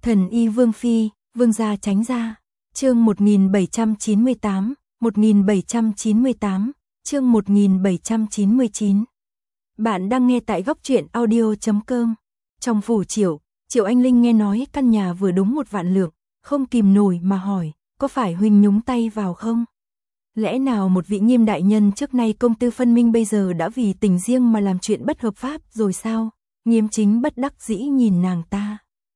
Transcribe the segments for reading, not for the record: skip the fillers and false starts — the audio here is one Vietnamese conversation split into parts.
Thần y Vương Phi, Vương gia tránh ra. Chương 1798, 1798, chương 1799. Bạn đang nghe tại góc truyện audio.com. Trong phủ Triệu Anh Linh nghe nói căn nhà vừa đúng 1 vạn lượng, không kìm nổi mà hỏi, có phải huynh nhúng tay vào không? Lẽ nào một vị Nghiêm đại nhân trước nay công tư phân minh bây giờ đã vì tình riêng mà làm chuyện bất hợp pháp rồi sao? Nghiêm Chính bất đắc dĩ nhìn nàng ta.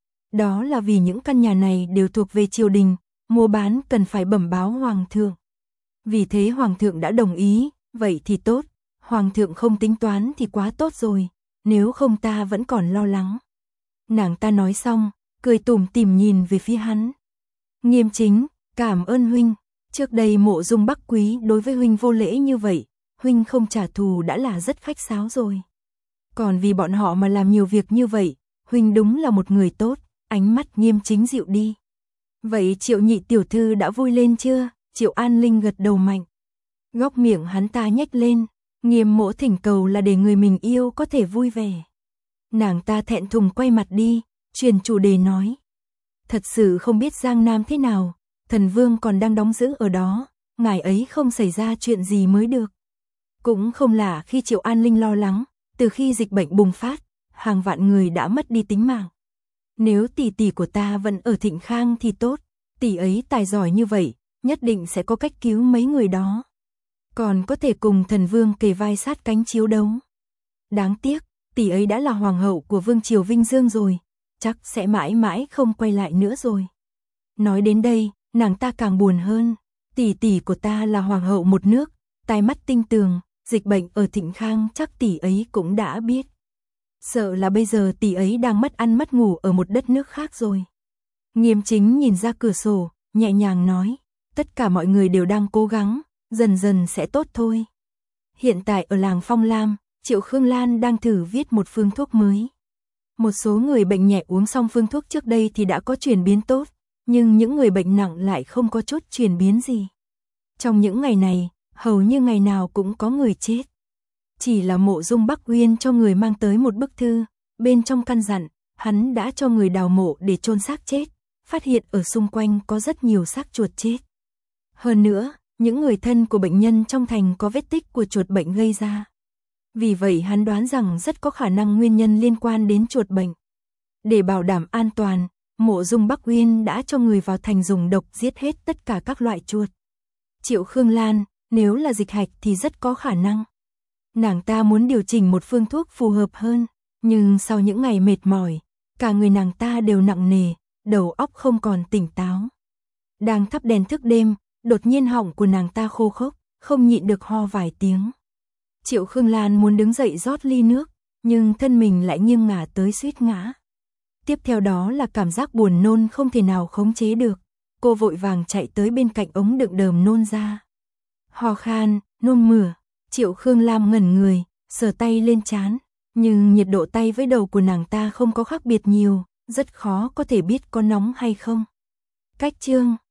Đó là vì những căn nhà này đều thuộc về triều đình, mua bán cần phải bẩm báo hoàng thượng. Vì thế hoàng thượng đã đồng ý, vậy thì tốt, hoàng thượng không tính toán thì quá tốt rồi, nếu không ta vẫn còn lo lắng. Nàng ta nói xong, cười tủm tỉm nhìn về phía hắn. Nghiêm Chính, cảm ơn huynh, trước đây Mộ Dung Bắc Quý đối với huynh vô lễ như vậy, huynh không trả thù đã là rất khách sáo rồi. Còn vì bọn họ mà làm nhiều việc như vậy, huynh đúng là một người tốt. Ánh mắt Nghiêm Chính dịu đi. Vậy Triệu nhị tiểu thư đã vui lên chưa? Triệu An Linh gật đầu mạnh. Góc miệng hắn ta nhếch lên. Nghiêm mỗ thỉnh cầu là để người mình yêu có thể vui vẻ. Nàng ta thẹn thùng quay mặt đi, chuyển chủ đề nói. Thật sự không biết Giang Nam thế nào, thần vương còn đang đóng giữ ở đó, ngài ấy không xảy ra chuyện gì mới được. Cũng không lạ khi Triệu An Linh lo lắng, từ khi dịch bệnh bùng phát, hàng vạn người đã mất đi tính mạng. Nếu tỷ tỷ của ta vẫn ở Thịnh Khang thì tốt, tỷ ấy tài giỏi như vậy, nhất định sẽ có cách cứu mấy người đó. Còn có thể cùng thần vương kề vai sát cánh chiến đấu. Đáng tiếc, tỷ ấy đã là hoàng hậu của vương triều Vinh Dương rồi, chắc sẽ mãi mãi không quay lại nữa rồi. Nói đến đây, nàng ta càng buồn hơn, tỷ tỷ của ta là hoàng hậu một nước, tai mắt tinh tường, dịch bệnh ở Thịnh Khang chắc tỷ ấy cũng đã biết. Sợ là bây giờ tỷ ấy đang mất ăn mất ngủ ở một đất nước khác rồi. Nghiêm Chính nhìn ra cửa sổ, nhẹ nhàng nói, tất cả mọi người đều đang cố gắng, dần dần sẽ tốt thôi. Hiện tại ở làng Phong Lam, Triệu Khương Lan đang thử viết một phương thuốc mới. Một số người bệnh nhẹ uống xong phương thuốc trước đây thì đã có chuyển biến tốt, nhưng những người bệnh nặng lại không có chút chuyển biến gì. Trong những ngày này, hầu như ngày nào cũng có người chết. Chỉ là Mộ Dung Bắc Uyên cho người mang tới một bức thư, bên trong căn dặn, hắn đã cho người đào mộ để chôn xác chết, phát hiện ở xung quanh có rất nhiều xác chuột chết. Hơn nữa, những người thân của bệnh nhân trong thành có vết tích của chuột bệnh gây ra. Vì vậy hắn đoán rằng rất có khả năng nguyên nhân liên quan đến chuột bệnh. Để bảo đảm an toàn, Mộ Dung Bắc Uyên đã cho người vào thành dùng độc giết hết tất cả các loại chuột. Triệu Khương Lan, nếu là dịch hạch thì rất có khả năng. Nàng ta muốn điều chỉnh một phương thuốc phù hợp hơn, nhưng sau những ngày mệt mỏi, cả người nàng ta đều nặng nề, đầu óc không còn tỉnh táo. Đang thắp đèn thức đêm, đột nhiên họng của nàng ta khô khốc, không nhịn được ho vài tiếng. Triệu Khương Lan muốn đứng dậy rót ly nước, nhưng thân mình lại nghiêng ngả tới suýt ngã. Tiếp theo đó là cảm giác buồn nôn không thể nào khống chế được, cô vội vàng chạy tới bên cạnh ống đựng đờm nôn ra. Ho khan, nôn mửa. Triệu Khương Lam ngẩn người, sờ tay lên trán, nhưng nhiệt độ tay với đầu của nàng ta không có khác biệt nhiều, rất khó có thể biết có nóng hay không. Cách chương